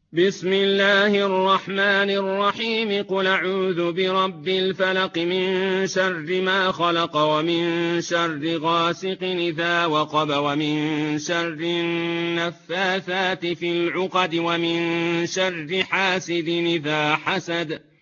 بسم الله الرحمن الرحيم. قل أعوذ برب الفلق من شر ما خلق ومن شر غاسق إذا وقب ومن شر النفاثات في العقد ومن شر حاسد إذا حسد